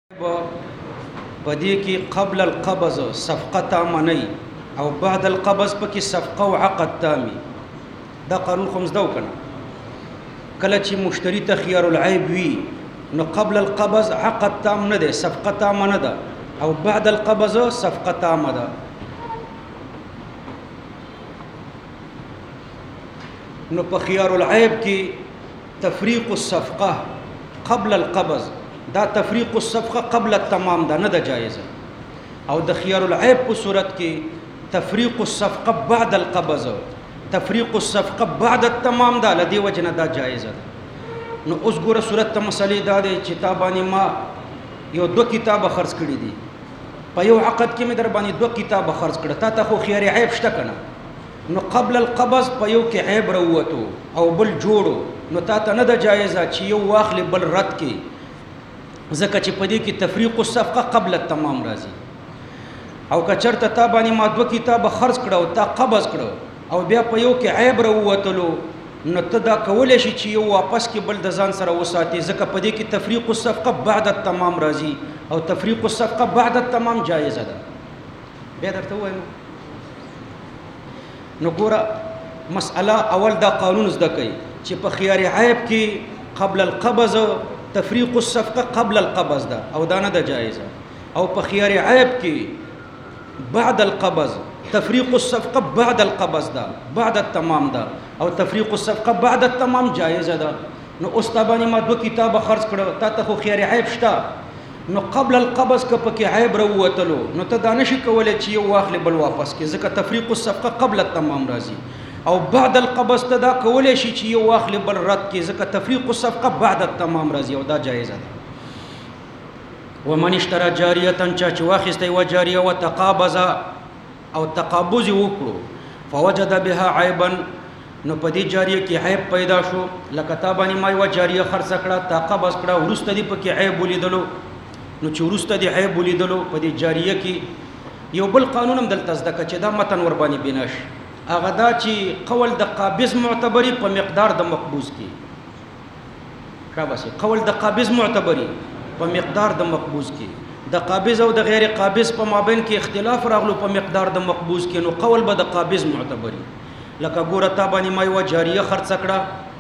بدې کې قبل القبض صفقه تامنی او بعد القبض پکې صفقه او عقد تامي دا قانون خو مزدو کنه کله چې مشتری ته خيار العيب وي نو قبل القبض عقد تام نه ده صفقه تام نه ده او بعد القبض صفقه تام ده نو په خيار العيب کې تفريق الصفقه قبل القبض دا تفریق الصفقه قبل التمام دا نه ده جایزه او د خيار العيب په صورت کې تفریق الصفقه بعد القبض تفریق الصفقه بعد التمام دا لدی وجنه دا جایزه ده نو اوس ګوره صورت ته مسلې دا ده چې تابانی ما یو دو کتاب خرڅ کړی دي په یو عقد کې مې در باندې دو کتاب خرڅ کړه تا ته خو خيار عيب شته کنه نو قبل القبض په یو کې عيب راووتو او بل جوړو نو تا ته نه ده جایزه چې یو واخلې بل رد کې ځکه چې په دې کې تفریق الصفقه قبل التمام راځي او که چرته تا باندې ما دوه کتاب خرڅ کړه او تا قبض کړه او بیا په یو کې عیب راووتلو نو ته دا کولی شي چې یو واپس کې بل د ځان سره وساتي ځکه په دې کې تفریق الصفقه بعد التمام راځي او تفریق الصفقه بعد التمام جایزه ده بیا درته وایم نو ګوره مسأله اول دا قانون زده کوي چې په خيار عیب کې قبل القبض تفریق الصفقه قبل القبض ده او دا نه ده جایزه او په خيار عيب کې بعد القبض تفریق الصفقه بعد القبض ده بعد التمام ده او تفریق الصفقه بعد التمام جایزه ده نو استابانی ما دو کتاب خرڅ کړه تا ته خو خيار عيب شته نو قبل القبض که پکې عيب راووتلو نو ته دا نشي کولای چې یو واخلې بل واپس کې ځکه تفریق الصفقه قبل التمام راځي او بعد القبض ته دا کولای شي چې یو واخلې بل رد کې ځکه تفریق الصفقه بعد التمام راځي او دا جایزه ده ومن اشترى جاریه چا چې واخیسته و جاریه وتقابض او تقابض وکړو فوجد بها عيبا نو په دې جاریه کې عیب پیدا شو لکه تا باندې ما و جاریه خرڅ کړه تقابض کړه ورسته دې پکې عیب ولیدلو نو چې ورسته دې عیب ولیدلو په دې جاریه کې یو بل قانون هم دلته زده چې دا متن ور باندې بناش هغه دا چې قول د قابض معتبري په مقدار د مقبوض کې شاباسي قول د قابض معتبري په مقدار د مقبوض کې د قابض او د غیر قابض په مابین کې اختلاف راغلو په مقدار د مقبوض کې نو قول به د قابض معتبري لکه ګوره تا باندې ما یو جاریه خرڅ کړه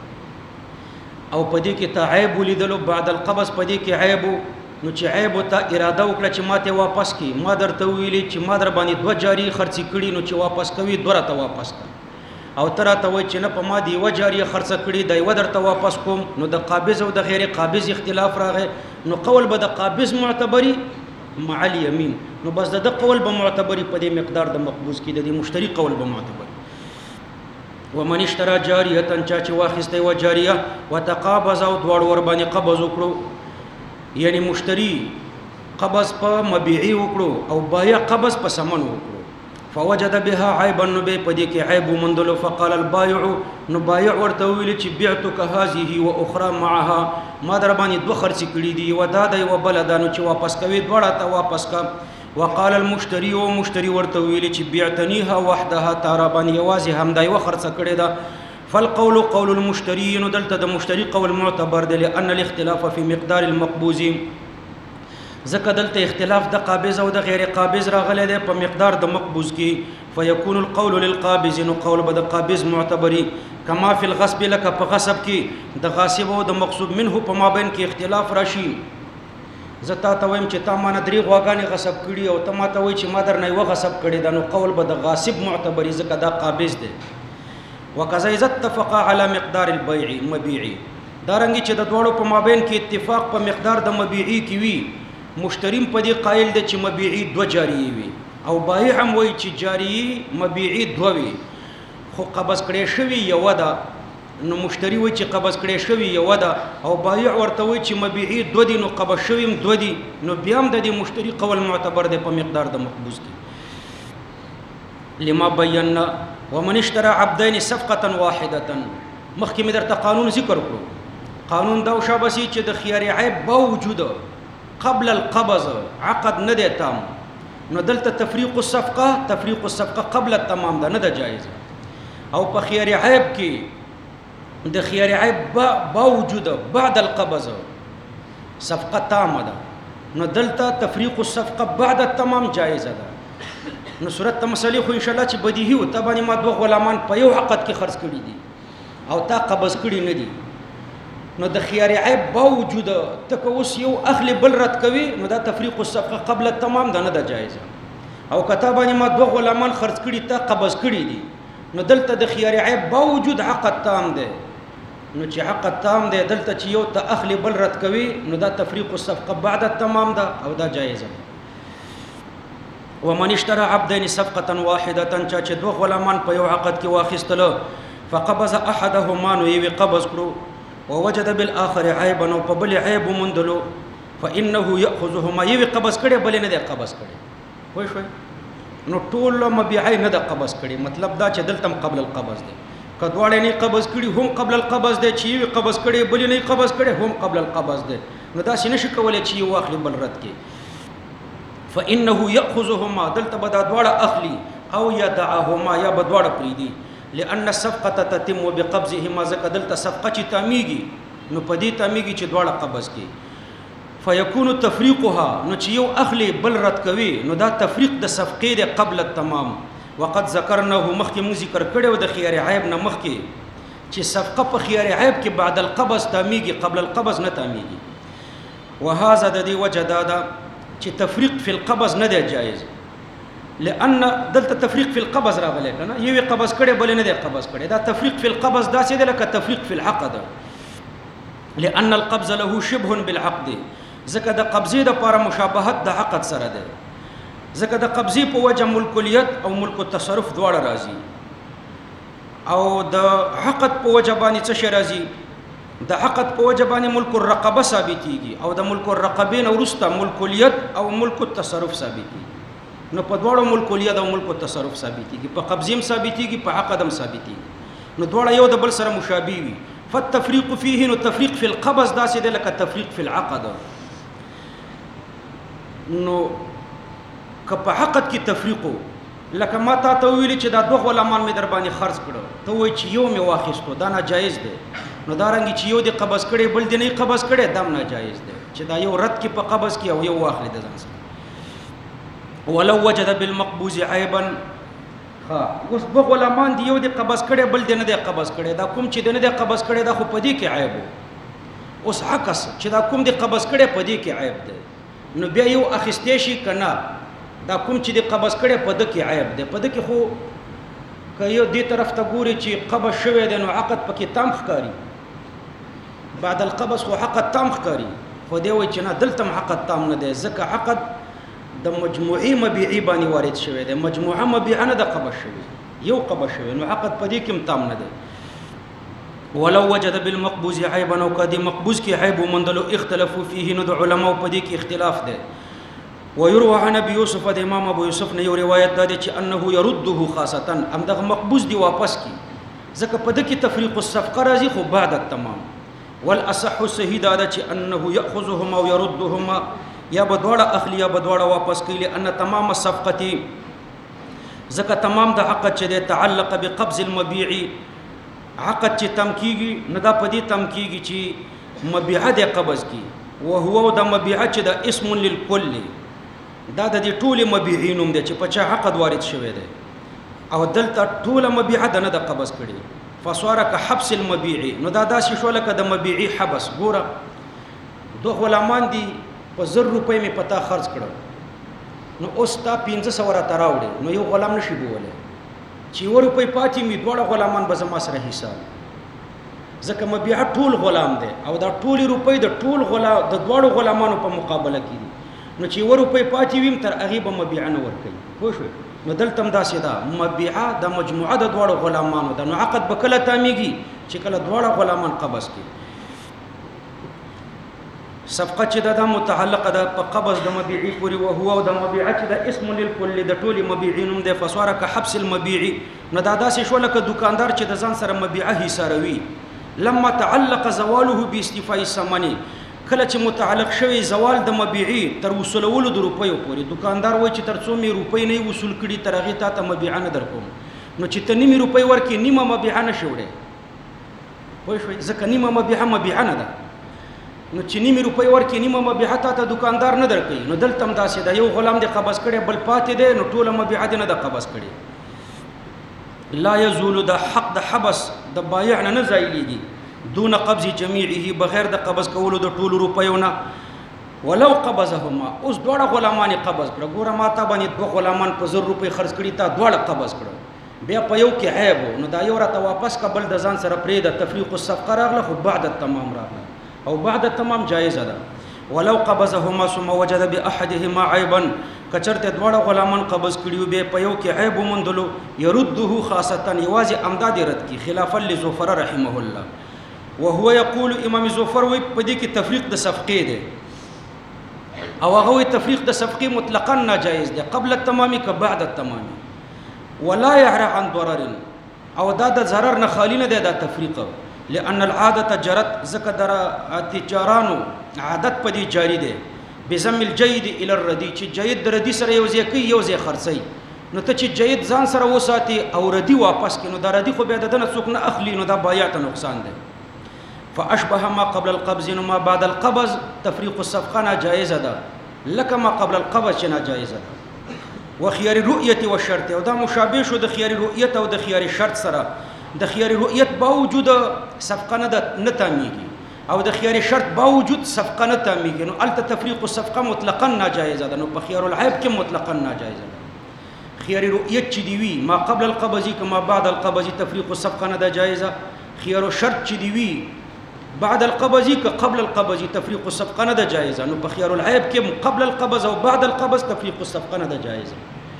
او په دې کې ته عیب ولیدلو بعد القبض په دې کې عیب نو چې عیب ته اراده وکړه چې ماته واپس کی ما درته ویلي چې ما در باندې دوه جاری خرڅ کړي نو چې واپس کوي دوه ته واپس کړه او تر ته وای چې نه په ما دی و جاری خرڅ کړي دی و درته واپس کوم نو د قابض او د غیر قابض اختلاف راغی نو قول به د قابض معتبري مع اليمين نو بس د قول به معتبري په دې مقدار د مقبوض کې د مشتری قول به معتبري ومن اشترى جاریه چا چې واخیسته و جاریه وتقابض او دوړ ور باندې قبض وکړو یعنی مشتری قبض په مبيعي وکړو او بایع قبض په ثمن وکړو فوجد بها عيبا نو به پدې کې عيب مندلو فقال البائع نو بایع ورته ویل چې بعتك هذه واخرى معها ما در باندې دوه خرڅ کړي دي و دا دی و بل دا نو چې واپس کوي دوړه ته واپس کا وقال المشتري ومشتري ورته ویل چې بعتنيها وحدها تاربان يوازي هم دا یو خرڅ کړي دا فالقول قول المشتري دلته د مشتري قول معتبر دی لأن الاختلاف في مقدار المقبوض ځکه دلته اختلاف د قابض او د غیر قابض راغلی دی په مقدار د مقبوض کې فيكون القول للقابض نو قول به د قابض معتبري كما في الغصب لك په غصب کې د غاصب او د مقصوب منه په مابین کې اختلاف راشي زتا ته وایم چې تا ما نه درې غواګانې غصب کړي او ته ما ته وایي چې ما در نه یو غصب کړي دا نو قول به د غاصب معتبري ځکه دا قابض دی وکذا اذا اتفق على مقدار البيع مبيعي دارنګي چې د دوړو په مابین کې اتفاق په مقدار د مبيعي کې وي مشتریم په دې قائل دی چې مبيعي دو جاری وي او بایع هم وایي چې جاری مبيعي دو وي خو قبض کړي شوی یو ده نو مشتری وایي چې قبض کړي شوی یو ده او بایع ورته وایي چې مبيعي دو دي نو قبض شوی هم دو دي نو بیا هم د دې مشتری قول معتبر دی په مقدار د مقبوض کې لما بينا ومن اشترى عبدين صفقه واحده مخکې مې درته قانون ذکر کړو قانون دا شابسي چې د خيار عيب باوجود قبل القبض عقد نه دی تام نو دلته تفریق الصفقه قبل التمام ده نه ده جایز او په خيار عيب کې د خيار عيب باوجود بعد القبض صفقه تامه ده نو دلته تفریق الصفقه بعد التمام جایزه ده. نو صورت ته مسلې خو ان شاء الله چې بدیهي و ته باندې ما دوه غلامان په یو عقد کې خرڅ کړي دي او تا قبض کړي نه دي، نو د خيار عیب باوجود ته که اوس یو اخلي بل رد کوي نو دا تفریق الصفقه قبل التمام ده نه ده جایزه. او کته باندې ما دوه غلامان خرڅ کړي ته قبض کړي دي نو دلته د خيار عیب باوجود عقد تام ده. نو چې عقد تام ده دلته چې یو ته اخلي بل رد کوي نو دا تفریق الصفقه بعد التمام ده او دا جایزه ده. ومن اشترى عبدين صفقه واحده چا چې دوه غلامان په یو عقد کې واخیستل فقبض احدهما نو یوی قبض کړو ووجد بالاخر عيبا او په بل عيب مندلو فانه ياخذهما یوی قبض کړي بل نه دی قبض کړي. وای شوي نو ټول مبيعي نه د قبض کړي، مطلب دا چې دلته قبل القبض دی. کدوړې نه قبض کړي هم قبل القبض دی، چې یوی قبض کړي بل نه قبض کړي هم قبل القبض دی. نو دا شنه شي کولای چې یو اخلي بل رد کړي. فانه ياخذهما دلته بدا دواړه اخلي او يدعهما یا بدواړه پریدي، لأن الصفقه تتم بقبضهما زکه دلته صفقه چې تامیږي نو پدې تامیږي چې دواړه قبض کړي. فيكون تفريقها نو چې یو اخلي بل رد کوي نو دا تفریق د صفقې د قبل التمام. وقد ذكرناه مخکې مو ذکر کړو د خيار عیب نه مخکې چې صفقه په خيار عیب کې بعد القبض تامیږي قبل القبض نه تامیږي. وهذا د دې وجه دا چې تفریق فی القبض نه دی جایز، لأن دلته تفریق فی القبض راغلی کنه یوی قبض کړي بل نه دی قبض کړي. دا تفریق فی القبض داسې دی لکه تفریق فی العقد، لأن القبض له شبه بالعقد ځکه د قبضې د لپاره مشابهت د عقد سره ده. ځکه د قبضې په وجه ملک الید او ملک التصرف دواړه راځي او د عقد په وجه باندې څه شی راځي؟ د عقد په وجه باندې ملک الرقبه ثابتيږي او د ملک الرقبین ورسته ملک الید او ملک التصرف ثابتيږي. نو په دواړو ملک الید او ملک التصرف ثابتيږي، په قبضیم ثابتيږي، په عقدم ثابتيږي. نو دواړه یو د بل سره مشابه وي. فالتفريق فيه نو تفریق فی القبض داسې دی لکه تفریق فی العقد. نو که په عقد کې تفریقو لکه ما تا ته ویلي چې دا دوه غلامان مې در باندې خرڅ کړو، ته وایي چې یو مې واخیستو دا ناجایز دی. نو دا رنګ چې یو دی قبض کړي بل دی نه قبض کړي دا ناجایز دی چې دا یو رد کې په قبض کې او یو واخلي د ځان سره. ولو وجد بالمقبوض عيبا اوس دوه غلامان دی یو دی قبض کړي بل دی نه دی قبض کړي، دا کوم چې دی نه دی قبض کړي دا خو په دې کې عیب وو. اوس عکس چې دا کوم دی قبض کړي په دې کې عیب دی نو بیا یو اخیستې شي کنه دا کوم چې دی قبض کړي په دې کې عیب دی. په دې کې خو که یو دې طرف ته ګوري چې قبض شوی دی نو عقد پکې تام ښکاري، بعد القبض خو عقد تام ښکاري، خو دی وایي چې نه دلته عقد تام نه دی ځکه عقد د مجموعي مبيعي باندې وارد شوی دی، مجموعه مبيعه نه د قبض شوی یو قبض شوی نو عقد په دې کې تام نه دی. ولو وجد بالمقبوض عيبا او کدي مقبوض کې عيب ومندلو اختلافو فيه نو د علماء په دې کې اختلاف دی. ويروى عن ابي يوسف د امام ابو يوسف نه یو روایت ده چې انه يرده خاصه ام دغه مقبوض دی واپس کی ځکه په دې کې تفریق الصفقه راځي خو بعد التمام. والاصح صحیح ده چې انه ياخذهما ويردهما یا بدواړه اخلي یا بدواړه واپس کوي، لأن تمام الصفقه ځکه تمام د عقد چې د تعلق بقبض المبيع عقد چې تم کیږي نه دا په دې تم کیږي چې مبيعه د قبض کی او هو د مبيعه چې د اسم للكل دا د دې ټول مبيعینوم دي چې په چا عقد وارد شوی دی او دلته ټول مبيعه د نه د قبض کړي فصار كحبس المبيع. نو دا داسې شو لکه د مبيعي حبس. ګوره دوه غلامان دي په 1000 روپۍ مې پتا خرڅ کړو نو اوس تا 1500 راته راوړي نو یو غلام نشي بولی چې 1 روپۍ پاتې مې دواړه غلامان به زما سره حساب ځکه مبيعه ټول غلام دی او دا ټول روپۍ د ټول غلام د دواړو غلامانو په مقابله کې دي نو چې 1 روپۍ پاتې ویم تر هغه به مبيعه نه ورکوي. پوه شو؟ نو دلته هم داسې ده مبيعه د مجموعه د دواړو غلامانو ده. نو عقد به کله تامیږي چې کله دواړه غلامان قبض کړي. صفقه چې دا متعلقه ده په قبض د مبيعي پورې او هو د مبيعه چې د اسم للكل د ټولي مبيعينوم ده فصار كحبس المبيع. نو دا داسې شو لکه دکاندار چې د ځان سره مبيعه حساروي لما تعلق زواله باستيفاء الثمن کله چې متعلق شوی زوال د مبيعي تر وصولولو د روپیو پورې دکاندار وایي چې تر څو می روپۍ نه وصول کړي تر هغه ته مبيعه نه درکوم. نو چې ته نیمه روپۍ ورکې نیمه مبيعه نشوړې. وای شو ځکه نیمه مبيعه نه ده نو چې نیمه روپۍ ورکې نیمه مبیعه ته دکاندار نه درکوي. نو دلته هم داسې ده، یو غلام دې قبض کړی بل پاتې دی، نو ټوله مبیعه دې نه ده قبض کړې. لا یزول د حق د حبس د بایع نه زایلیږي دون قبض جمیعه بغیر د قبض کولو د ټولو روپیو نه. ولو قبضهما اوس دواړه غلامان قبض کړه، ګوره ما تا باندې دوه غلامان په 1000 روپۍ خرڅ کړي، تا دواړه قبض کړه، بیا په یو کې عیب نو دا یو راته واپس قبل د ځان سره پرې د تفریق الصفقه راغله، خو بعد التمام راغله او بعد التمام جایز ده. ولو قبضهما ثم وجد باحدهما عيبا کچرته دواړه غلامان قبض کړیو به په یو کې عیب ومندلو يرده خاصه یوازې امداد رد کی خلافا لزفر رحمه الله. وهو يقول امام زفر وي په دې کې تفریق د صفقې ده او هغه تفریق د صفقې مطلقاً ناجایز ده قبل التمام که بعد التمام. ولا يعرى عن ضرر او دا د ضرر نه خالی نه ده دا تفریق، لأن العادة جرت زکه در تجارانو عادت پدې جاری ده بزم الجيد الى الردي چې جيد د ردي سره یو ځای کوي یو ځای خرڅي. نو ته چې جيد ځان سره وساتي او ردي واپس کینو دا ردي خو بیا دنه څوک نه اخلي، نو دا بایع ته نقصان ده. فاشبه ما قبل القبض وما بعد القبض تفريق الصفقه ناجائزه ده لك ما قبل القبض ناجائزه ده. وخيار الرؤيه والشرط او دا مشابه شو د خيار الرؤيه او د خيار الشرط سره. د خيار الرؤيه باوجود صفقه نه تاميږي او د خيار الشرط باوجود صفقه نه تاميږي، نو الته تفريق الصفقه مطلقاً ناجائزه ده. نو په خيار العيب کې مطلقاً ناجائزه ده. خيار الرؤيه چې دی وی ما قبل القبض کما بعد القبض تفريق الصفقه نه ده جائزه. خيار الشرط چې دی وی بعد القبض که قبل القبض تفريق الصفقه نه ده جائزه. نو په خيار العيب کې قبل القبض او بعد القبض تفريق الصفقه نه ده جائزه.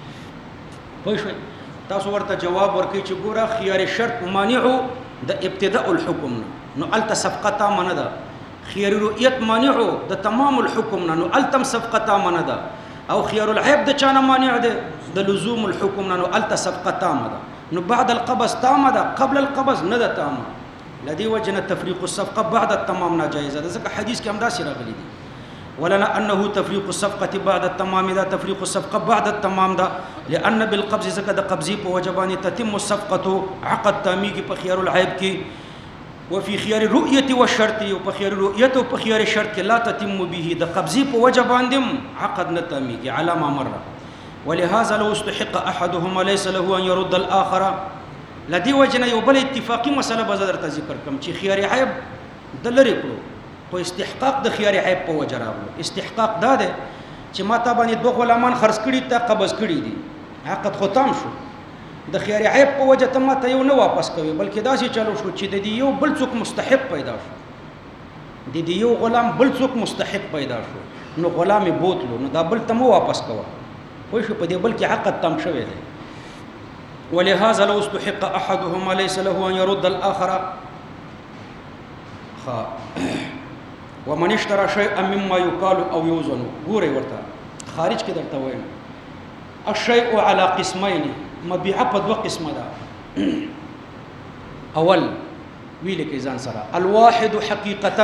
پوه شئ؟ تاسو ورته جواب ورکړئ چې ګوره خيار الشرط مانع د ابتداء الحكم نه، نو الته صفقه تامه نه ده. خيار الرؤيه مانع د تمام الحكم نه، نو التم صفقه تامه نه ده. او خيار العيب د چانه مانع ده د لزوم الحكم نه، نو الته صفقه تامه ده. نو بعد القبض تامه ده قبل القبض نه ده تامه. لدي وجه تفريق الصفقه بعد التمام ناجائزه ده. ځکه حدیث کې هم داسې راغلي دي ولنا انه تفريق الصفقه بعد التمام ده تفريق الصفقه بعد التمام ده لان بالقبض زکه د قبضی په وجبان تتم الصفقه عقد تامیږي په خيار العيب کې. وفي خيار الرؤيه والشرط او په خيار الرؤيه او په خيار الشرط کې لا تتم به د قبضی په وجبان دم عقد نه تامیږي على ما مر. ولهذا لو استحق احدهما ليس له ان يرد الاخر. لدی وجنه یو بل اتفاقی مسله به درته ذکر کوم چې خيار عيب د لری کړو په استحقاق د خيار عيب په وجه راغلو. استحقاق دا ده چې ما ته باندې دوه غلامان خرڅ کړي ته قبض کړي دي، عقد ختم شو، د خيار عيب په وجه ته ما ته یو نه واپس کوي، بلکې داسې چلو شو چې د دې یو بل څوک مستحق پیدا شو، د دې یو غلام بل څوک مستحق پیدا شو، نو غلام بوتلو، نو دا بل ته مو واپس کوه. خو شو په دې بل کې عقد تم شوی دی. ولهذا لو استحق احدهما ليس له ان يرد الاخر. ومن اشترى شيئا مما يقال او يوزن. ګوري ورته خارج کې درته وایم الشيء على قسمين مبيع په دوه قسمه ده. اول ویل کې ځان سره الواحد حقيقه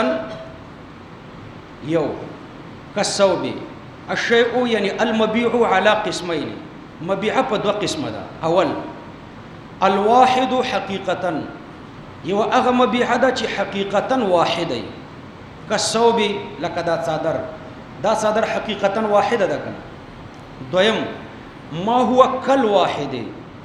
یو كالثوب. الشيء يعني المبيع على قسمين مبيع په دوه قسمه ده. اول الواحد حقيقه یو هغه مبيع ده چې حقيقه واحده كالثوب لك دا صادر حقيقه واحده ده کنه. دویم ما هو كالواحد.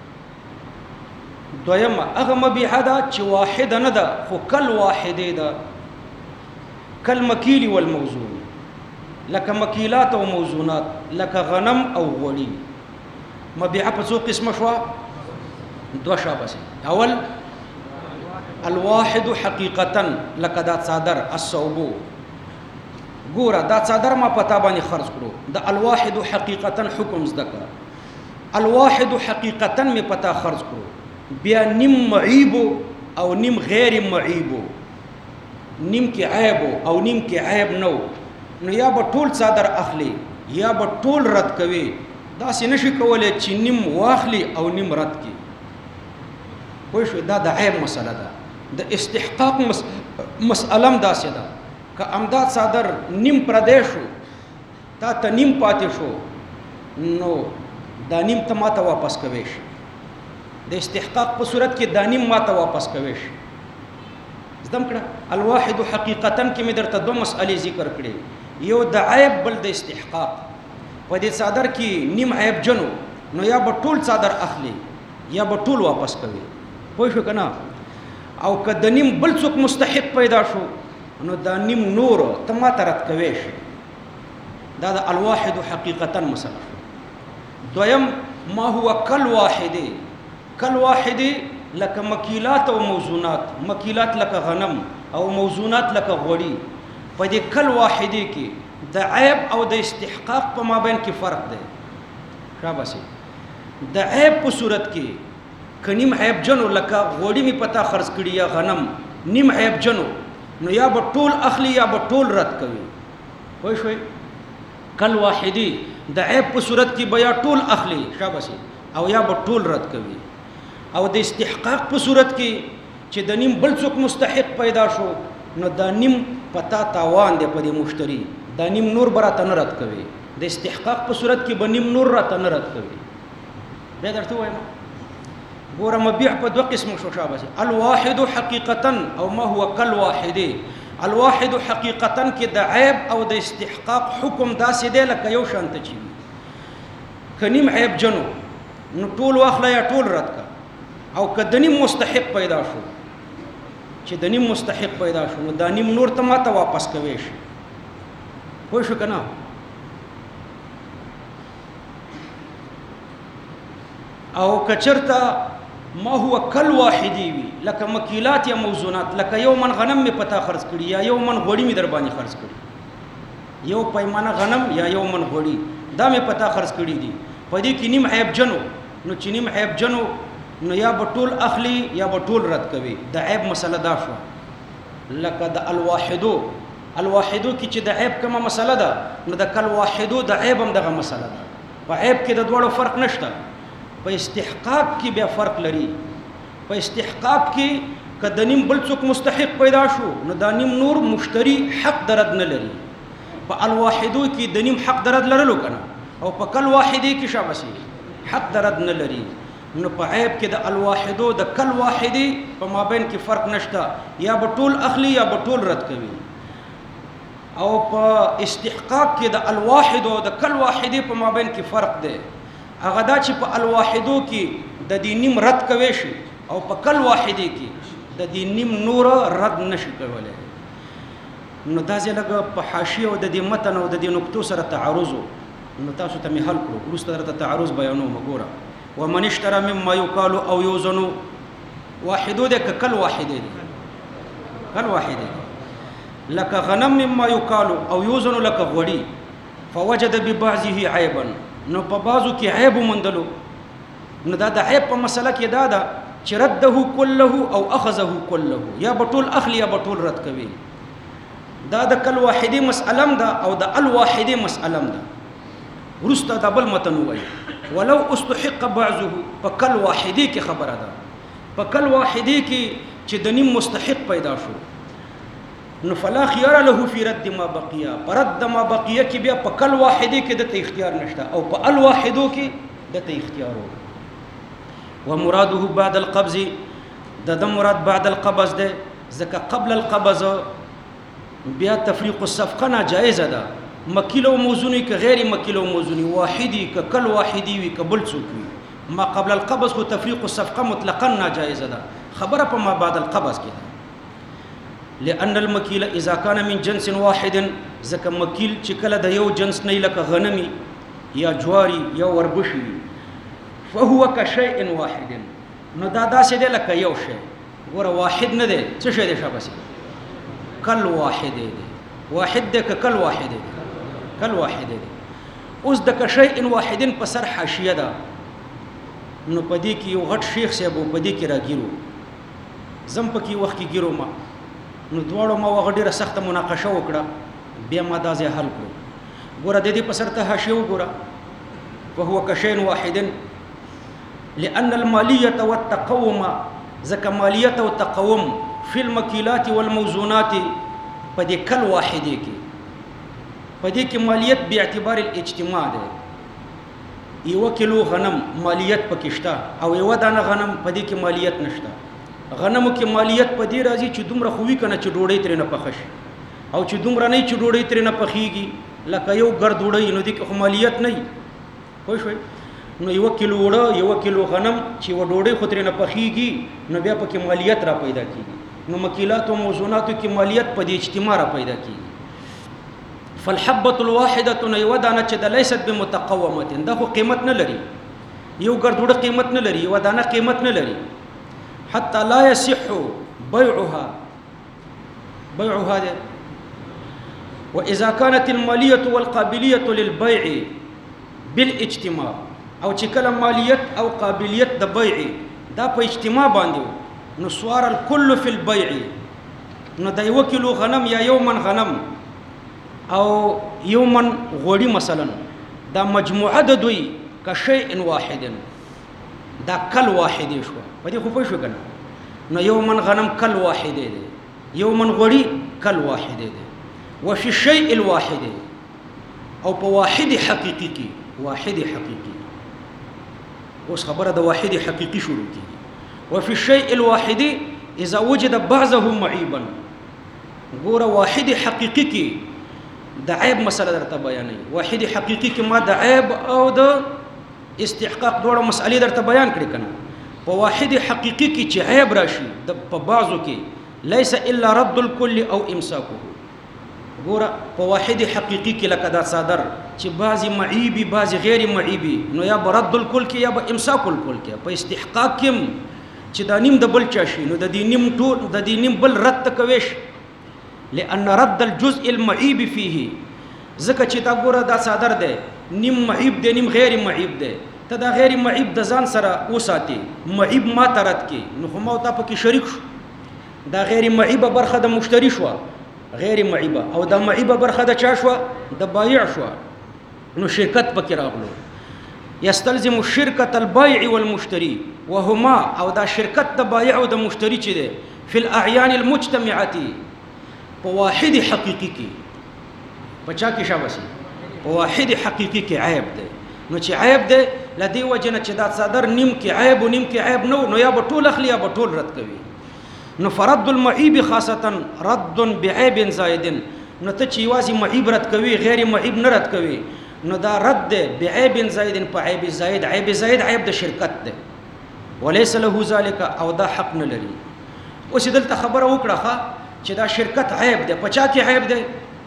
دویم هغه مبيع ده چې واحده نه ده خو كالواحده ده كالمكيل والموزون لك مكيلات او موزونات لك غنم او غوړي. مبيع په څو قسمه شو؟ دوه شابه. اول الواحد حقيقه لك دا صادر الثوب. ګوره دا صادر ما پتا باندې خرج کړو، دا الواحد حقيقه حکم ذکر. الواحد حقيقه می پتا خرج کړو، بیا نیم معیب او نیم غیر معیب، نیم کې عیب او نیم کې عیب نو، نو یا به ټول صادر اخلي یا به ټول رد کوي. دا سې نشي کولای چې نیم واخلي او نیم رد کی. خو شو دا د عیب مسله ده. د استحقاق مسئله هم داسې ده که امداد صادر نیم پردیشو تا ته نیم پاتې شو، نو دا نیم ته ما ته واپس کوي شي. د استحقاق په صورت کې دا نیم ما ته واپس کوي شي. زدم کړه الواحد حقیقتا کې مې درته دوه مسئلې ذکر کړې، یو د عیب بل د استحقاق. په دې څادر کې نیم عیب جنو نو یا به ټول څادر اخلي یا به ټول واپس کوي، پوه شو کنه؟ او که د نیم بل څوک مستحق پیدا شو نو دا نیم نور ته ما ته رد کوي شي. دا د الواحد حقیقتا مسله شو. دویم ما هو کالواحد، کالواحد لکه مکیلات او موزونات، مکیلات لکه غنم او موزونات لکه غوړي. په دې کالواحد کې د عیب او د استحقاق په مابین کې فرق دی. شاباسي د عیب په صورت کې کنیم عیب جنو لکه غوړي می پتا خرڅ کړي یا غنم نیم عیب جنو نو یا به ټول اخلي یا به ټول رد کوي، وای شوي. کل واحدی د عیب په صورت کې بیا ټول اخلي شاباسي او یا به ټول رد کوي. او د استحقاق په صورت کې چې د نیم بل څوک مستحق پیدا شو نو دا نیم پتا تاوان دی په دې مشتری، دا نیم نور براته نه رد کوي. د استحقاق په صورت کې به نیم نور راته نه رد کوي. بیا درته وایم ګوره مبيع په دوه قسم شو شاباسي، الواحد حقیقتا او ما هو کالواحد. الواحد حقیقتا کې د عیب او د استحقاق حکم داسې دی لکه یو شان ته چی کنیم عیب جنو نو ټول واخله یا ټول رد کا. او که د نیم مستحق پیدا شو چې د نیم مستحق پیدا شو نو دا نیم نور ته ماته واپس کوي شي، پوه شو کنه؟ او کچرتا ما هو کل واحدی وی لکه مکیلات یا موزونات، لکه یو من غنم می پتا خرڅ کړي یا یو من غوړي می در باندې خرڅ کړي، یو پیمانه غنم یا یو من غوړي دا می پتا خرڅ کړي دي. په دې کې نیم عیب جنو نو چې نیم عیب جنو نو یا به ټول اخلي یا به ټول رد کوي. د عیب مسله دا شو. لکه د الواحدو، الواحدو کې چې د عیب کومه مسله ده نو د کل واحدو د عیب هم دغه مسله ده. په عیب کې د دوړو فرق نشته، په استحقاق کې بیا فرق لري. په استحقاق کې که د نیم بل څوک مستحق پیدا شو نو دا نیم نور مشتری حق درد نه لري. په الواحدو کې د نیم حق درد لرلو کنه، او په کل واحدی کې شاباسي حق درد نه لري. نو په عیب کې د الواحدو د کل واحدی په مابین کې فرق نشته، یا به ټول اخلي یا به ټول رد کوي. او په استحقاق کې د الواحدو د کل واحدی په مابین کې فرق دی. هغه دا چې په الواحدو کې د دې نیم رد کوي شي او په کل واحدی کې د دې نیم نور رد نشي کولای. نو دا ځلګه په حاشیه او د دې متن او د دې نقطو سره تعارض نو تاسو ته مې حل کړو. وروسته درته تعارض بیانوم. وګوره ومن اشترى مما يقال او يوزن واحدو ده کل واحد دي، کل واحد دي. لك غنم مما يقال او يوزن لك غوړي فوجد ببعضه عيبا نو په بازو کې عیب مندلو نو دا د عیب په مسله کې دا ده چې رده كله او اخذه كله، یا بطول اخلي یا بطول رد کوي. دا د کل واحدی مسئلم ده او د الواحدی مسئلم ده. ورسته د بل متن وایي ولو استحق بعضه په کل واحدی کې خبره ده. په کل واحدی کې چې د نیم مستحق پیدا شو نو فلا خيار له في رد ما بقي، پرد ما بقيه کې بیا په کل واحدی کې د اختیار نشته او په الواحدو کې د اختیار. ومراده بعد القبض د مراد بعد القبض ده، ځکه قبل القبض بیا تفریق الصفقه ناجائزه ده. مکیل او موزونی که غیر مکیل او موزونی، واحدی که کل واحدی وی که بل څوک وي، ما قبل القبض خو تفریق الصفقه مطلقا ناجائزه ده. خبره په ما بعد القبض کې ده. لأن المكيل إذا كان من جنس واحد، ځکه مکیل چې کله د یو جنس نه لکه غنمي یا جواری یا وربشي فهو كشيء واحد، نو دا داسې دی لکه یو شی. ګوره واحد نه دی، څه شی دی شاباسي؟ کل واحد دی. واحد دی که کل واحد دی؟ کل واحد دی. اوس د کشیء واحد په سر حاشیه ده. نو پدې کې یو غټ شیخ صاحب پدې کې راګیرو، زم پکې وخت کې ګیرو ما، نو دواړو ما وغه ډیره سخته مناقشه وکړه، بیا ما دا ځای حل کړو. ګوره د دې په سر ته حاشیه وګوره فهو كشيء واحد لأن المالية والتقوم، ځکه مالیت او تقوم فی المکیلات والموزونات په دې کل واحدې کې، په دې کې مالیت به اعتبار الاجتماع ده. یو کیلو غنم مالیت پکې شته او یو دانه غنم په دې کې مالیت نشته. غنمو کې مالیت په دې راځي چې دومره خووي کنه چې ډوډۍ ترې نه پخه شي او چې دومره نه چې ډوډۍ ترې نه پخېږي لکه یو ګرد ډوډۍ نو دې کې خو مالیت نه وي پوه شوئ نو 1 کیلو وړه 1 کیلو غنم چې و ډوډۍ خو ترې نه پخېږي نو بیا پکې مالیت را پیدا کېږي نو مکیلات او موزوناتو کې مالیت په دې اجتماع را پیدا کېږي فالحبة الواحدة نو یوه دانه چې د لیست بمتقومة دا خو قیمت نه لري یو ګرد وړه قیمت نه لري یوه دانه قیمت نه لري حتى لا يصح بيعها ده وإذا كانت المالية والقابلية للبيع بالاجتماع او چې کله مالیت او قابلیت د بیع دا په اجتماع باندې نو سوار الكل في البيع نو د 1 کیلو غنم یا یو من غنم او یو من غوړي مثلا دا مجموعه د دوی کشیء واحد دا کل واحد شو په دې خو پوه شو کنه نو یو من غنم کل واحد دی یو من غوړي کل واحد دی وفي الشيء الواحد او په واحد حقيقي کې واحد حقيقي اوس خبره د واحد حقيقي شروع کی وفي الشيء الواحد اذا وجد بعضه معيبا ګوره واحد حقيقي کې د عیب مسله درته بیانوي واحد حقيقي کې ما د عیب او د استحقاق دوړه مسئلې درته بیان کړې کنه په واحد حقيقي کې چې عیب راشي د په بعضو کې ليس الا رد الكل او امساكه ګوره په واحد حقيقي کې لکه دا صادر چې بعضی معیبی بعضی غیر معیبی نو یا برد الکل کې یا به امساک الکل کې په استحقاق کې چې دا نیم د بل چا شي نو د دې نیم ټول د دې نیم بل رد کويش لأن رد الجزء المعيب فيه ځکه چې دا ګوره دا صادر دی نیم معیب دی نیم غیر معیب دی ته دا غیر معیب د ځان سره وساتي معیب ما ترد کې نو خو ما ته پکې شریک شو دا غیر معیبه برخه د مشتری شو غیر معیبه او دا معیبه برخه د چا شو د بایع شو نو شرکت پکې راغلو یستلزم شرکت البایع والمشتری وهما او دا شرکت د بایع او د مشتری چې ده فی الاعیان المجتمعه په واحد حقیقی کې پچا کې شابسي په واحد حقیقی کې عیب ده نو چې عیب ده لدی وجنه چې دا صدر نیم کې عیب او نیم کې عیب نو یا بټول اخلي یا بټول رد کوي نو فرد المعيب خاصه رد بعيب زائد نو ته چې واځي معيب رد کوي غیر معيب نه رد کوي نو دا رد بعيب زائد په عيب زائد عيب زائد عيب د شرکت ده وليس له ذلك او دا حق نه لري اوس دلته خبره وکړه چې دا شرکت عيب ده پچا کې عيب ده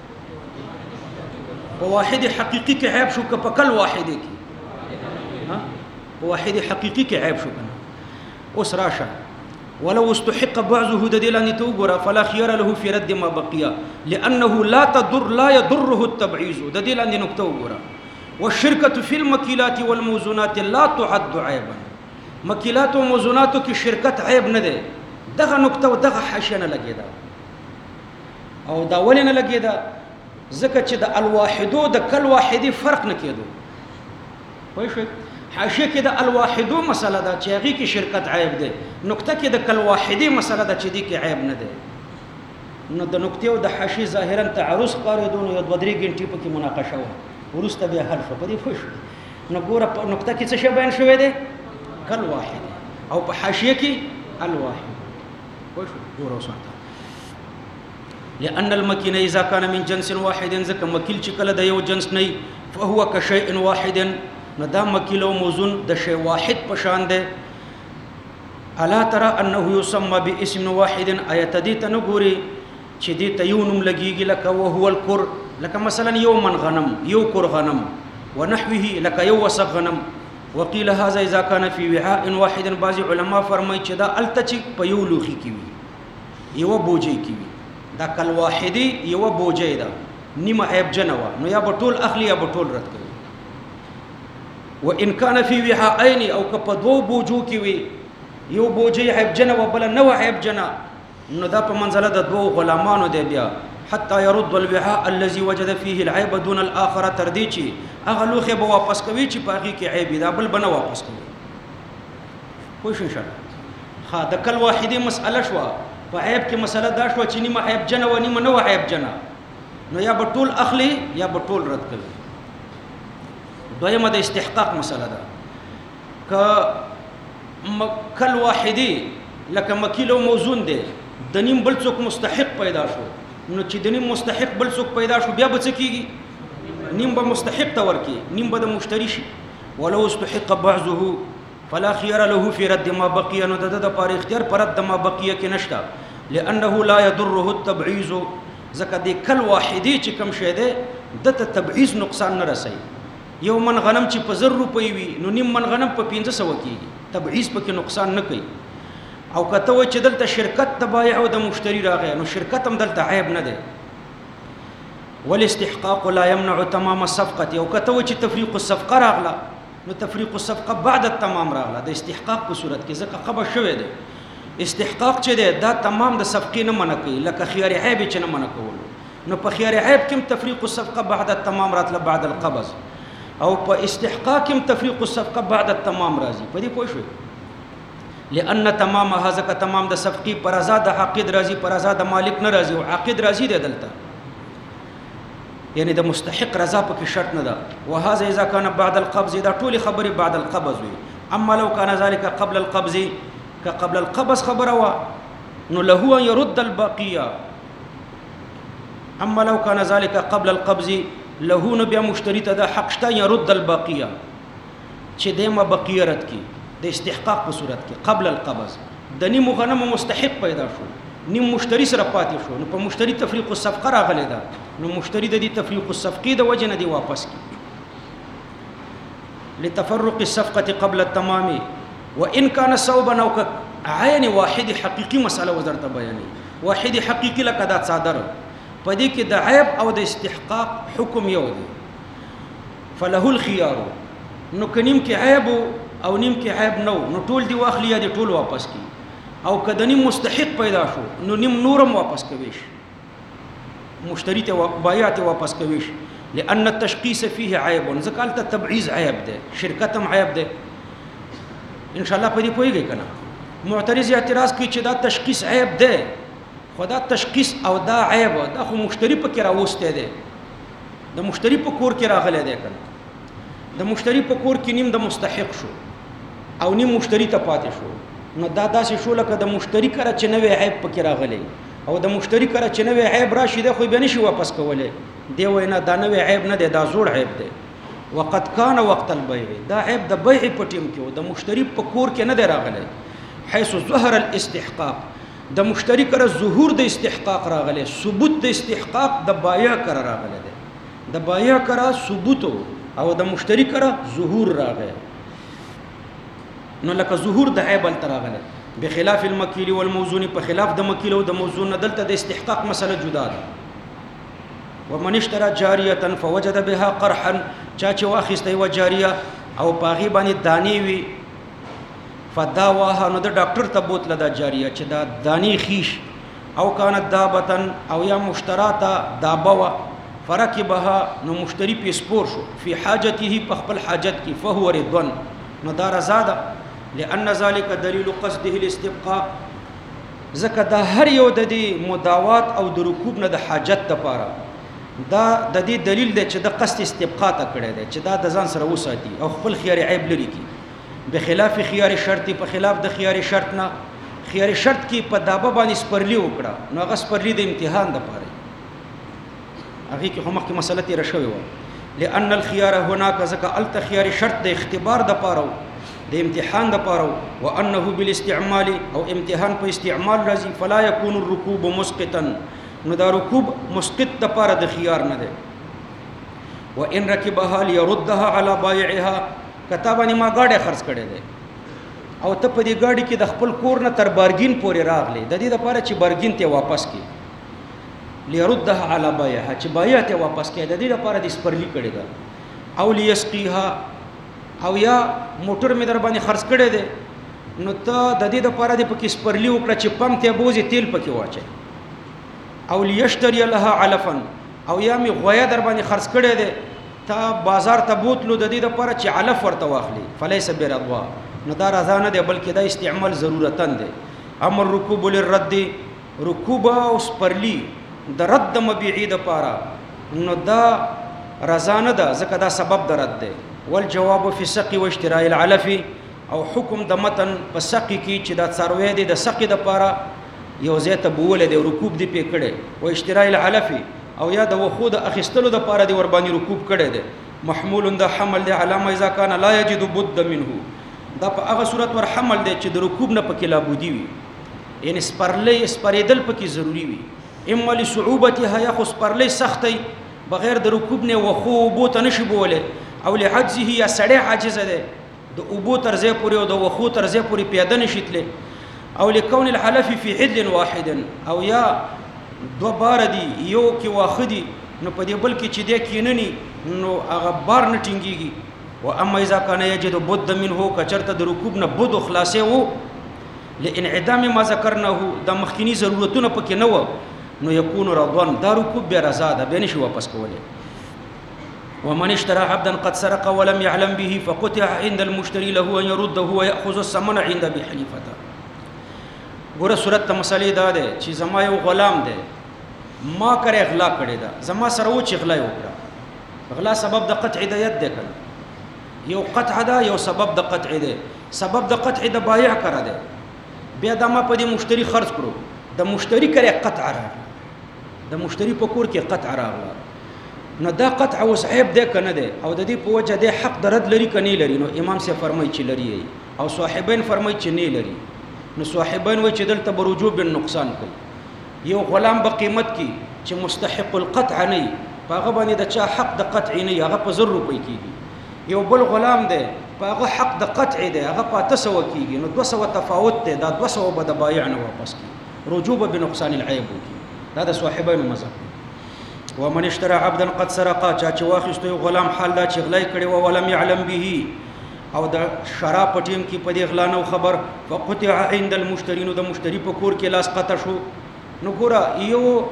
په واحد حقيقي کې عيب شو په کل واحد کې ها په واحد حقيقي کې عيب شو کنه اوس راشه ولو استحق بعضه دلان توغرا فلا خيار له في رد ما بقي لانه لا يضره التبعيض دلان نقطه وغرا والشركه في المكيلات والموزونات لا تعد عيبا مكيلات وموزونات کی شرکت عیب نه ده دغه نقطه او دغه حاشیه نه لګیدا او دا ولنه لګیدا ځکه چې د الواحدو د کل واحدی فرق نه کېدو پوه شئ حاشیه کې د الواحدو مسله ده چې هغه کې شرکت عیب ده نقطه کې د کل واحدی مسله ده چې دې کې عیب نه ده نو د نقطې او د حاشیه ظاهرا تعارض قاردون یو 2-3 غنټې په کې مناقشه و ورسته به حل شو په دې خوش نو ګوره په نقطه کې څه شی بیان شوی دی کل واحد او په حاشیه کې الواحد خوش ګوره وساته لأن المكين إذا كان من جنس واحد ذك مكيل چې کله د یو جنس نه فهو كشيء واحد نو دا مکیل او موزون د شی واحد پشان ده الا ترى انه يسمى باسم واحد ايت دي تنغوري چې دې ته یو نوم لګيږي لکه وهو القر لکه مثلا یوم غنم یو قر غنم ونحوه لکه یو وسق غنم وقيل هذا اذا كان في وعاء واحد بعض علماء فرمایي چې دا التچ په یو لوخي کې وي یو بوجي کې وي دا کل واحدی یو بوجي دا نیمه عیب جنوا نو یا بټول اخلي یا بټول رد کوي وان كان في وعاءين او كپدو بوجو کې وي یو بوجي عیب جنا وبل نو عیب جنا نو دا په منزله د دوه غلامانو دی بیا حتى يرد الوعاء الذي وجد فيه العيب دون الاخر ترديچي اغه لوخه به واپس کوي چې باقي کې عیب دا بل بنه واپس کوي خوش ان شاء الله ها د کل واحدی مسأله شو په عیب کې مسأله دا شو چې نیمه عیب جنا و نیمه نو عیب جنا نو یا بټول اخلي یا بټول رد کوي دویمه د استحقاق مسأله ده ک کل واحدی لکه مکیل او موزون دی د نیم بل څوک مستحق پیدا شو نو چې د نیم مستحق بل څوک پیدا شو بیا به څه کېږي نیم به مستحق ته ورکړي نیم به د مشتري شي ولو استحق بعضه فلا خيار له في رد ما بقي نو د پاره اختیار پر رد ما بقي کې نشته لانه لا يضره التبعيض ځکه د کل واحدی چې کم شه ده د تبعیض نقصان نه رسي یو من غنم چې په 100 روپۍ وي نو نیم من غنم په 1500 کېږي تبعیض پکې نقصان نه کوي او کته و چې دلته شرکت د بایع او د مشتری راغی نو شرکت هم دلته عیب نه ده والاستحقاق لا يمنع تمام الصفقه او کته و چې تفریق الصفقه راغله نو تفریق الصفقه بعد التمام راغله د استحقاق په صورت کې ځکه قبض شوی ده استحقاق چې ده دا تمام د صفقې نه منع کوي لکه خيار عیب چې نه منع کولو نو په خيار عیب کې تفریق الصفقه بعد التمام راتله بعد القبض او په استحقاق کې تفریق الصفقه بعد التمام راځي په دې پوه شئ لأن تمامها ځکه تمام د صفقې پر آزاد عقد راځي پر آزاد مالک نه راځي او عقد راځي د دلته یعنی د مستحق رضا پکې شرط نه ده وهذا اذا كان بعد القبض دا ټول خبره بعد القبض وي اما لو كان ذلك قبل القبض كقبل القبض خبره وا نو له ان يرد الباقيه اما لو كان ذلك قبل القبض له نو بیا مشتری ته د حق شته يرد الباقيه چې دمه بقیه رد کی د استحقاق په صورت کې قبل القبض د نیم غنم مستحق پیدا شو نیم مشتری سره پاتې شو نو په مشتری تفریق الصفقه راغلی دا نو مشتری د دې تفریق الصفقه د وجه نه دی واپس کی لتفرق الصفقه قبل التمام وان كان صوبا او عین واحد حقيقي مساله وزرت بیانې واحد حقيقي لکه دا صادر پدې کې د عیب او د استحقاق حکم یو دی فله الخيار نو کنیم کې عیب او نیم کې عیب نو ټول دی واخلی یا دی ټول واپس کی او کله نیم مستحق پیدا شو نو نیم نورم واپس کوي مشتری ته بایع ته واپس کوي لأن التشخيص فيه عيب ځکه ته تبعیض عیب ده شرکت هم عیب ده ان شاء الله په دې پوهیږئ کنه معترض اعتراض کوي چې دا تشخیص عیب ده خدا تشخیص او دا عیب دا خو مشتری په کې راوسته ده د مشتری په کور کې راغلی ده کنه د مشتری په کور کې نیم د مستحق شو او نیم مشتری ته پاتې شو نو دا داسې شو لکه د مشتری کړه چې نوې عیب پکې راغلی او د مشتری کړه چې نوې عیب راشي ده خو به نشي واپس کولای دی وینا دا نوې عیب نه دی دا زوړ عیب دی وقد كان وقت البيع دا عیب د بیع په ټیم کې د مشتری په کور کې نه دی راغلی حيث ظهر الاستحقاق د مشتری کړه ظهور د استحقاق راغلی ثبوت د استحقاق د بایع کړه راغلی دی د بایع کړه ثبوت او د مشتری کړه ظهور راغلی نو لکه ظهور د عیب التراغله بخلاف المکیل والموزون په خلاف د مکیل او د موزون دلته د استحقاق مسله جدا ده ومن اشترى جاریه فوجد بها قرحا چا چې واخیسته و جاریه او پاغي باندې دانی وی فداواها نو د ډاکټر ته بوتله د جاریه چې دا دانی خیش او كانت دابتن او یا مشتراتا دابوا فركبها نو مشتری په سپور شو فی حاجته په خپل حاجت کې فهو رضوان نو دا رضا ده لأن ذلك دلیل قصده الاستبقاء ځکه دا هر یو د دې مداوات او د رکوب نه د حاجت لپاره دا د دې دلیل دی چې د قصد استبقاء ته کړی دی چې دا د ځان سره وساتي او خپل خيار عیب لري کی بخلاف خيار شرط په خلاف د خيار شرط نه خيار شرط کې په دابه باندې سپرلی وکړه نو هغه سپرلی د امتحان لپاره هغه کې هم مخکې مسله تیر شوی و لأن الخيار هناك ځکه الته خيار شرط د اختبار د پاره د امتحان د پاره وانه بالاستعمال او امتحان په استعمال راځي فلا يكون الركوب مسقطا نو دا رکوب مسقط د پاره د خيار نه ده وان ركبها ليردها على بائعها کتابانی ما گاډه خرڅ کړي ده او ته په دې گاډي کې د خپل کور نه تر بارګین پورې راغلي د دې لپاره چې بارګین ته واپس کی ليردها على بائعها چې بائع ته واپس کی د دې لپاره د سپرلی کړي ده او ليسقيها او یا موټر می در باندې خرڅ کړي دي نو ته د دې لپاره د پکې سپرلی وکړه چې پمپ ته بوزي تیل پکې واچي او ليشتري لها علفا او یا می غویا در باندې خرڅ کړي دي ته بازار ته بوتلو د دې لپاره چې علف ورته واخلي فليس برضوا نو دا رضا نه دی بلکې دا استعمال ضرورتن دی امر رکوب للرد رکوب او سپرلی د رد مبيعي د لپاره نو دا رضا نه ده ځکه دا سبب د رد دی والجواب في السقي واشتراء العلف او حکم د متن په سقي کې چې دا څاروی دی د سقي د پاره یو ځای ته بوله دی رکوب دی پې کړی و اشتراء العلف او یا د وخو د اخیستلو د پاره دی ور باندې رکوب کړی دی محمول د حمل دی علامه اذا کان لا یجد بد منه دا په هغه صورت ور حمل دی چې د رکوب نه پکې لابودي وي یعنی سپریدل پکې ضروری وي اما لصعوبتها یا خو سپرلی سختي بغیر د رکوب نه وخو بوت نشي بوله او لعجزه یا سړی عاجز دی د ابو ترځه پورې او د وخو ترځه پورې پیاده نشیتله او لكون الحلف في حل واحد او یا دو بار دي یو کې واخدي نو په دې بل کې چې دې کینني نو هغه بار نه ټینګيږي و اما اذا كان يجد بد منه کچرته د رکوب نه بد خلاصې وو لانعدام ما ذکرناه د مخکینی ضرورتونه پکې نه و نو يكون رضوان دا رکوب به رضا ده به نشي واپس کوله ومن اشترى عبدا قد سرق ولم يعلم به فقطع عند المشتري له ان يرده ويأخذ الثمن عند ابي حنيفه ګوره صورت ته مسلې دا ده چې زما یو غلام دی ما کرے غلا کړی دا زما سره و چې غلا وکړه غلا سبب د قطع د ید ده کړه یو قطع ده یو سبب د قطع ده سبب د قطع د بایع کړه ده بیا د ما په دې مشتری خرج کړو د مشتری کرے قطع راغله د مشتری په کور کې قطع راغله نو دا قطع اوس عیب ده کنه ده او د دې په وجه د حق درد لري کني لري نو امام سے فرمایي چې لري او صاحبین فرمایي چې نه لري نو صاحبین وای چې دلته برجوب النقصان کوي یو غلام په قیمت کې چې مستحق القطع نه پاغه باندې د چا حق د قطع نه هغه په 100 روپۍ کېږي یو بل غلام دی پاغه حق د قطع دی هغه په 300 کېږي نو 200 تفاوت دی دا 200 به د بایع نه واپس کړي رجوب بنقصان العيب کېږي دا د صاحبین مذهب ومن اشترى عبدا قد سرقا چا چې واخیستو یو غلام حال دا چې غلای کړي و ولم يعلم به او د شراب پټیم کې په دې غلا نو خبر فقطع عند المشترين د مشتری په کور کې لاس قطع شو نو ګوره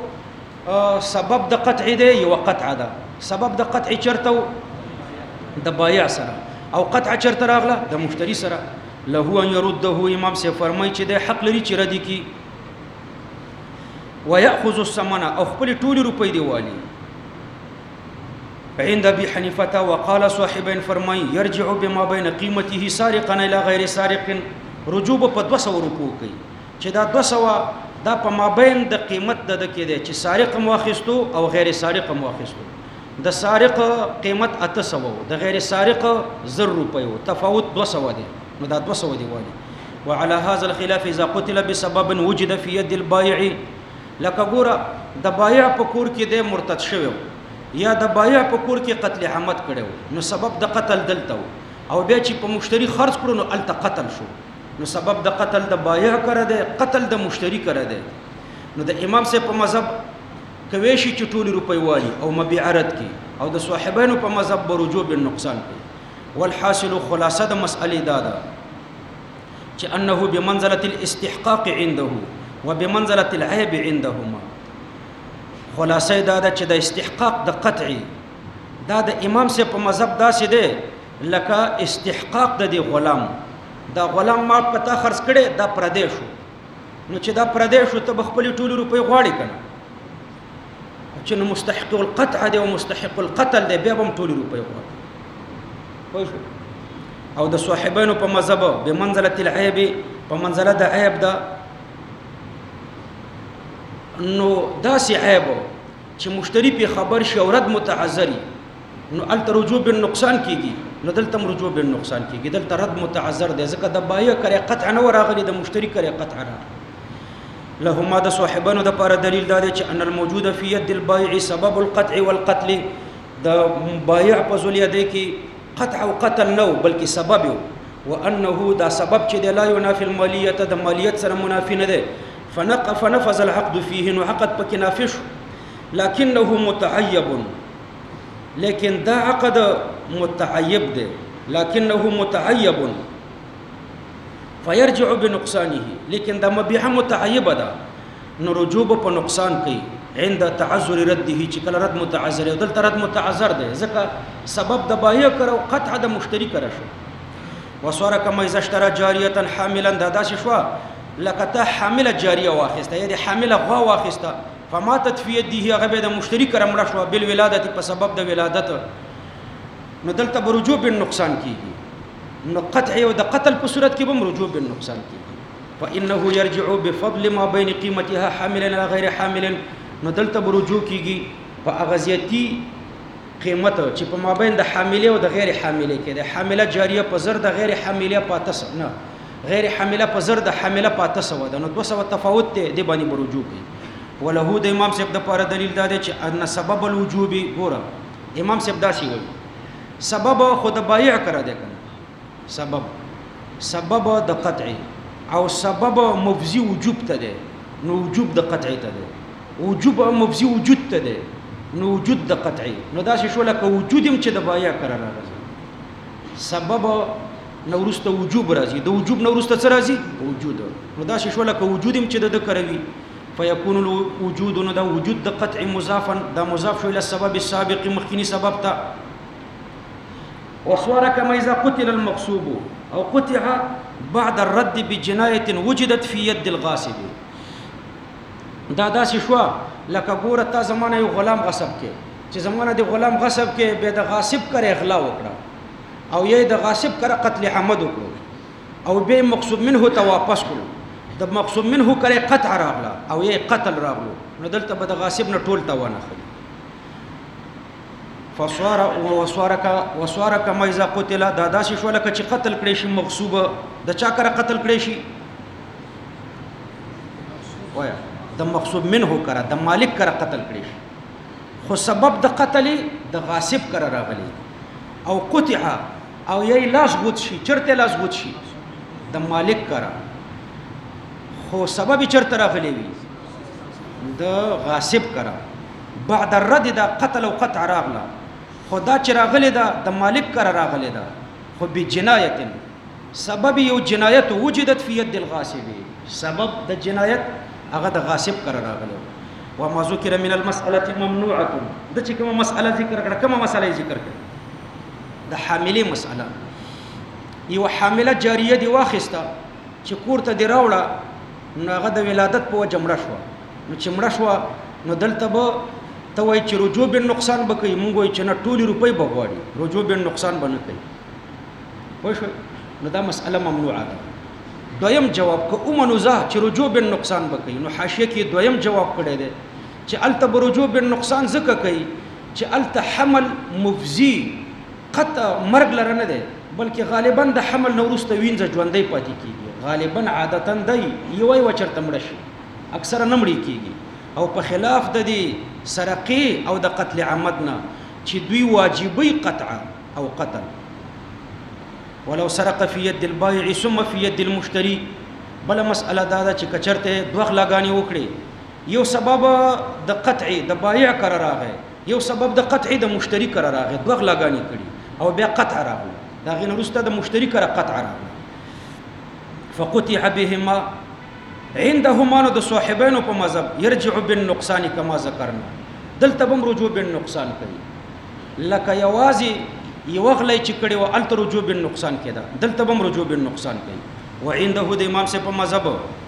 یو سبب د قطع دی یو قطع ده سبب د قطع چرته د بایع سره او قطع چرته راغله د مشتری سره له ان يرده امام سے فرمای چې د حق لري چې ردی کی ويأخذ الثمن او خپل ټول روپۍ دی والی عند ابي حنيفه وقال صاحبين فرمای يرجع بما بين قيمته سارقا الى غير سارق رجوب په 200 روپو کوي چې دا 200 دا په مابین د قیمت د کې دی چې سارق مواخستو او غیر سارق مواخستو د سارق قیمت 800 د غیر سارق 0 روپۍ تفاوت 200 دی نو دا 200 دی والی وعلى هذا الخلاف اذا قتل بسبب وجد في يد البائع لکه ګوره د بایع په کور کې د مرتد شوی یا د بایع په کور کې قتل عمد کړو نو سبب د قتل دلته او بیا چې په مشتری خرج کړو نو الته قتل شو نو سبب د قتل د بایع کړه ده قتل د مشتری کړه ده نو د امام سے په مذهب کوي شي چې ټول روپۍ والی او مبيع رد کی او د صاحبانو په مذهب برجوب النقصان کوي والحاصل خلاصه د مسئله دا ده چې انه بمنزله الاستحقاق عنده وبمنزله العيب عندهما خلاصه دا ده چې د استحقاق د قطعي دا د امام سے په مذهب داسې ده لکه استحقاق د دی غلام دا غلام ما پتا خرڅ کړي دا پردې شو نو چې دا پردې شو ته خپل ټول روپۍ غواړي کنه چې نو مستحق القطع دی او مستحق القتل دی بیا هم ټول روپۍ غواړي پوه او د صاحبانو په مذهب به منزله العيب په منزله د عیب دا نو داسې عیب چې مشتری په خبر شي او رد متعذري نو الته رجوع بالنقصان کیږي نو دلته رجوع بالنقصان کیږي دلته رد متعذر دی ځکه د بایع کرے قطع نه وراغلی د مشتری کرے قطع راغلی لهما د صاحبانو د لپاره دلیل دا دی چې ان الموجود فی ید البائع سبب القطع والقتل د بایع په ذل یدی کې قطع او قتل نو بلکې سبب وانه دا سبب چې لا ينافي المالیه د مالیت سره منافی نه دی فنفذ العقد فيه وعقد پکې نافش لكنه متعيب لكن دا عقد متعيب ده لكنه متعيب فيرجع بنقصانه لكن دا مبيع متعيب ده نرجوب په نقصان کوي عند تعذر رده چې کله رد متعذر دلته رد متعذر ده ځکه سبب د بایع کړو قطع د مشتری کړه شو وصار كما اذا اشترى جاريه حاملا دا داسې شو لکه ته حامله جاریه واخسته یا د حامله غوا واخسته فماتت في يده هغه د مشتری کرم را شو بل ولادت په سبب د ولادت نو دلته برجوب النقصان کیږي نو قطع او د قتل په صورت کې به رجوع بالنقصان کیږي. فانه يرجع بفضل ما بين قيمتها حاملا الى غير حامل. نو دلته رجوع کیږي په اغازيتي قیمت چې په مابین د حامله او د غیر حامله کې د حامله جاریه په زر د غیر حامله پاتس نه غیر حامله په زر د حامله پاتس و ده. نو 200 تفاوت دی د باندې رجوع کوي. وله د امام صاحب د پاره دلیل دا دی چې ان سبب الوجوب ګوره امام صاحب دا شی وایي سبب خود بایع کړه دی کنه سبب د قطع او سبب مفزي وجوب ته دی. نو وجوب د قطع ته دی وجوب مفزي وجود ته دی نو وجود د قطعي. نو دا شی شو لکه وجود هم چې د بایع کړه راځي سبب نورسته وجوب راځي د وجوب نورسته څه راځي وجود. نو دا شی شو لکه وجود هم چې د کروي فيكون الوجود نو دا وجود د قطع مضافا دا مضاف شو الى السبب السابق مخکني سبب ته. وصار كما اذا قتل المغصوب او قطع بعد الرد بجنايه وجدت في يد الغاصب. دا داسې شو لکه ګوره تا زمانه یو غلام غصب کې چې زمانه د غلام غصب کې به د غاصب کرے اغلا وکړه او یې د غاصب کرے قتل حمد وکړو او به مقصود منه ته واپس کړو د مقصود منه کرے قطع راغله او یې قتل راغلو. نو دلته به د غاصب نه ټول تاوان اخلي. وصار كما اذا قتل دا داسې شو لکه چې قتل کړي شي مغصوب د چا کرے قتل کړي شي وایا د مقصود منه کرا د مالک کرا قتل کړي خو سبب د قتل د غاصب کرا راغلی او قطع او یې لاس غوت شي چرته لاس غوت شي د مالک کرا خو سبب چرته راغلی وي د غاصب کرا بعد الرد د قتل او قطع راغله خدا چې راغلی دا د مالک کرا راغلی دا خو بجنایت سبب یو جنایت وجدت فی ید الغاصب سبب د جنایت هغه د غاصب کرا راغلی. وما ذکر من المسألة ممنوعه د چې کومه مسأله ذکر کړه کومه مسأله ذکر کړه د حاملې مسأله یو حامله جاریه دی واخسته چې کوړه دی راوړه نو هغه د ولادت په وجه مړه شو نو چې مړه شو نو دلته به ته وایي چې رجوع بالنقصان به کوي مونږ وایي چې نه ټولې روپۍ به غواړي رجوع بالنقصان به نه کوي پوه شوئ. نو دا مسأله ممنوعه ده. دویم جواب که اومنوزه چې رجوع بالنقصان به کوي نو حاشیه کې دویم جواب کړی دی چې الته به رجوع بالنقصان ځکه کوي چې الته حمل مفزي قطع مرګ لره نه دی بلکې غالبا د حمل نه وروسته وینځه ژوندی پاتې کېږي غالبا عادتا دی یوی وچرته مړه شي اکثره نه مړی کېږي او په خلاف د دې سرقې او د قتل عمد نه چې دوی واجبي قطع او قتل. ولو سرق في يد البائع ثم في يد المشتري بل مسأله دا چې کچرته دوه غلاګانی وکړي یو سبب د قطع د بائع قرار راغی یو سبب د قطع د مشتري قرار راغی دوه غلاګانی کړي او بیا قطع راغله دا غین وروسته د مشتري قرار قطع راغله. فقطع بهما عندهما نو د صاحبینو په مذهب يرجع بالنقصان كما ذكرنا دلته بم رجوع بالنقصان کوي لکه یوازي یو غلې چې کړي و الته رجوع بالنقصان کېده دلته بم رجوع بالنقصان کوي. وعنده د امام سے په مذهب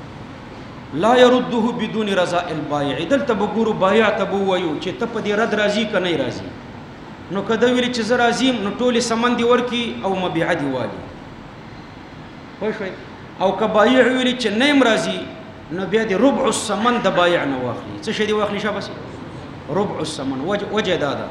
لا يرده بدون رضا البائع دلته بګورو بایع ته بو وایو چې ته په دې رد راضي کنه راضي نو کده ویل چې زه راضي نو ټولي سمن دی ورکی او مبيع دی والی خو شوي او کبایع ویل چې نیم راضي نو بیا دی ربع الثمن د بایع نه واخلي څه شي دی واخلي شابه ربع الثمن وجه دادا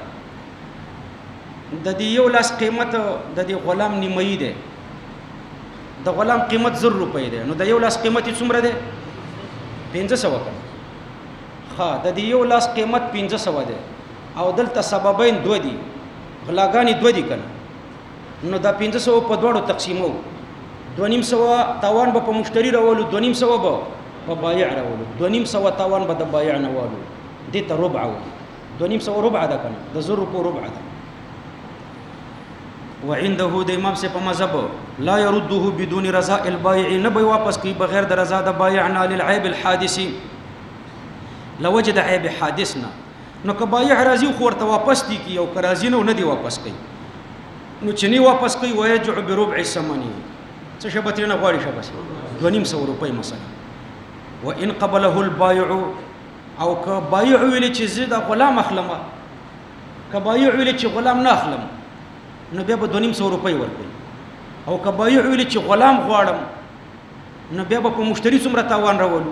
د دې یو لاس قیمت د دې غلام نیمه ده د غلام قیمت 0 روپۍ ده نو د یو لاس قیمت څومره ده 1500 کړه ها د دې یو لاس قیمت 1500 ده او دلته سببین دو دي غلاګانی دو دي کنه نو دا 1500 په دوړو تقسیمو 2500 تاوان به په مشتری راولو 2500 به په بایع راولو 2500 تاوان به د بایع نه والو دې ته ربع و 2500 ربع ده کنه د 0 روپۍ ربع ده. وعنده د امام سے په مذهب لا يرده بدون رضا البائع نبي واپس کی بغیر د رضا د بائع نه للعيب الحادث لوجد عيب حادثنا نو که بائع راضي خو ورته واپس دي کی او که راضي نه دی واپس کوي نو چې نه واپس کوي ويجع بربع الثمن څه شبته نه غواړي شبس 2500 روپۍ مثلا. وان قبله البائع او که بائع ویل چې زید غلام اخلمه که بائع ویل چې غلام نه اخلم نو بیا به 2500 روپۍ ورکړي او که بایع ویل چې غلام غواړم نو بیا به په مشتری څومره تاوان راولو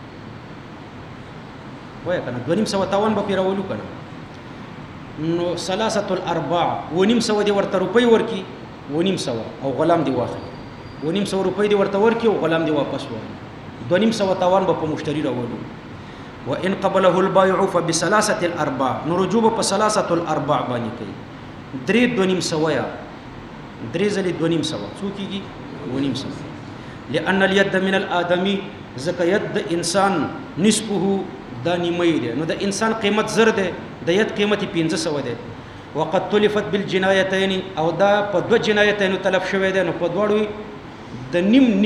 وای کنه 250 تاوان به پی راولو کنه نو 3 الارباع 250 دی ورته روپۍ ورکی 250 او غلام دی واخلي 250 روپۍ دی ورته ورکی او غلام دی واپس ورکی 250 تاوان به په مشتری راولو وان قبله البائع فبثلاثه الارباع نو رجوع په 3 الارباع باندې کوي 250 یا 3 250 څو کیږي 250 لأن اليد من الآدمي زکه ید انسان نسبه دا نیمه دی نو د انسان قیمت زر دی د ید قیمت 500 دی وقد تلفت بالجنايتين او دا په دو جنایتین تلف شوی دی نو په دوړو د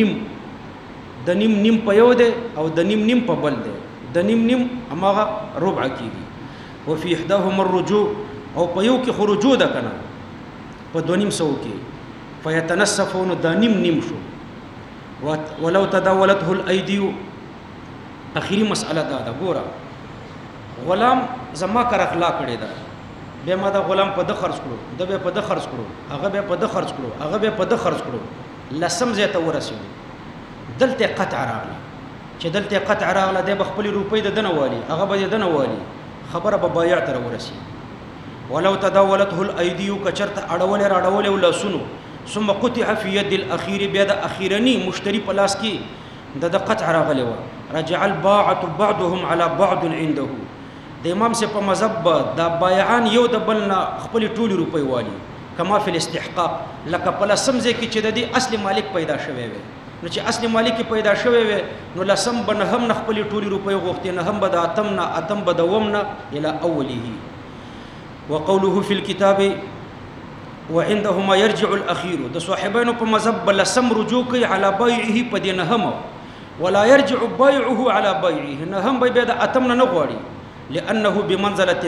نیم په یو دی او د نیم په بل دی د نیم هماغه ربع کیږي وفي احداهما الرجوع او په یو کې خروجو ده کنه په 250 کې فيتنصفون دا نیم شو ولو تداولته الايدي اخیری مسأله دا ګوره غلام زما کر اخلاق کړی دا به ما دا غلام په د خرج کړو د به په د خرج کړو هغه به په د خرج کړو هغه به په د خرج کړو لسم زه ته ورسېږي دلته قطع راغله چې دلته قطع راغله د خپل روپۍ د دنه والی هغه به د دنه والی خبره به بایع تر ورسېږي ولو تداولته الايدي کچرت اړول ولا سنو ثم قطع في يد الاخير بيد اخيرني مشتري پلاس کی د قطع راغلی و رجع الباعه بعضهم على بعض عنده د امام سے په مذهب د بایعان یو د بلنا خپل ټولي روپي والی کما فی الاستحقاق لکه پلسم ځکه چې د دې اصلي مالک پیدا شوی وي نو چې اصلي مالک پیدا شوی وي نو لسم بن هم خپل ټولي روپي غوښتي نه هم بد اتم بدومنا الى اوله وقوله في الكتاب وعندهما يرجع الاخير د صاحبانو په مذهب لسم رجوع کوي على بيعه پدینهم ولا يرجع بيعه على بيعه نه هم به د اتم نه غواړي لانه بمنزله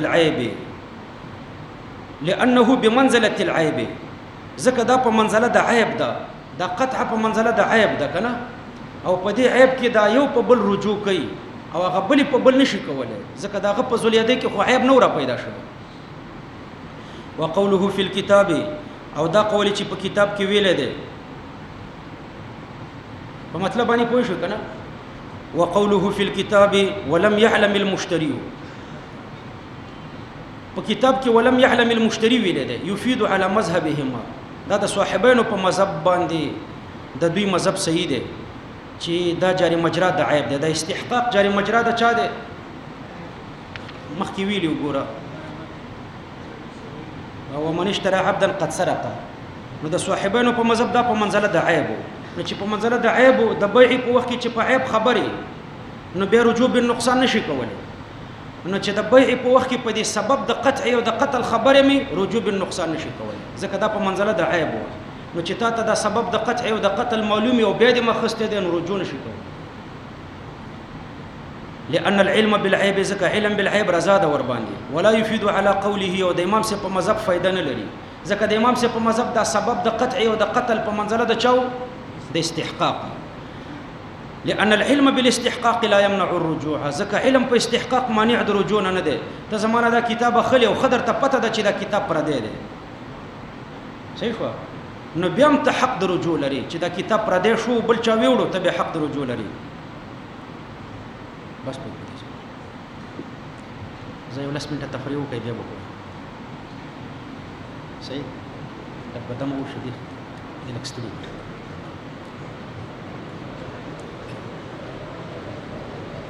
العيب زکه دا په منزله د عیب ده دا قطع په منزله د عیب ده کنه او په دې عیب کې دا یو په بل رجوع کوي او هغه بل په بل نشي کولای زکه دا په زولیده کې خو عیب نه را پیدا شوی وقوله في الكتاب او دا قول چې په کتاب کې ویل دی په مطلب باندې پوه شو کنه وقوله في الكتاب ولم يعلم المشتري په کتاب کې ولم يعلم المشتري ویل دی يفيد على مذهبهما دا د صاحبانو په مذهب باندې د دوی مذهب صحیح دی چې دا جاری مجرا د عیب دی د استحقاق جاری مجرا د چا دی مخکې ویلی وګوره او من اشترى عبدا قد سرق نو د صاحبانو په مذهب دا په منزله د عیب نو چې په منزله د عیب د بیع په وخت کې چې په عیب خبري نو بیا رجوع بالنقصان نشي کولای نو چې د بیع په وخت کې په دې سبب د قطع او د قتل خبره می رجوع بالنقصان نشي کولای ځکه دا په منزله د عیب نو چې تا ته دا سبب د قطع او د قتل معلوم او بیا د مخسته دي نو رجوع نشي کولای لأن العلم بالعيب زکه علم بالعيب رضا ور باندې ولا يفيد على قوله او د امام سے په مذهب فائدہ نه لري زکه د امام سے په مذهب دا سبب د قطع او د قتل په منزله د چاو د استحقاق لأن العلم بالاستحقاق لا يمنع الرجوع زکه علم په استحقاق مانع د رجوع نه ده ته زمانہ دا کتاب خلی او خضر ته پته ده چې دا کتاب پر دی صحیح خو نو بیا هم ته حق د رجوع لري چې دا کتاب پر دی شو بل چا ویوړو ته به حق د رجوع لري بس په دې زه یو لاس منټه تفریح وکړم بیا وکړم صحیح دا په دمو شدید د لکستري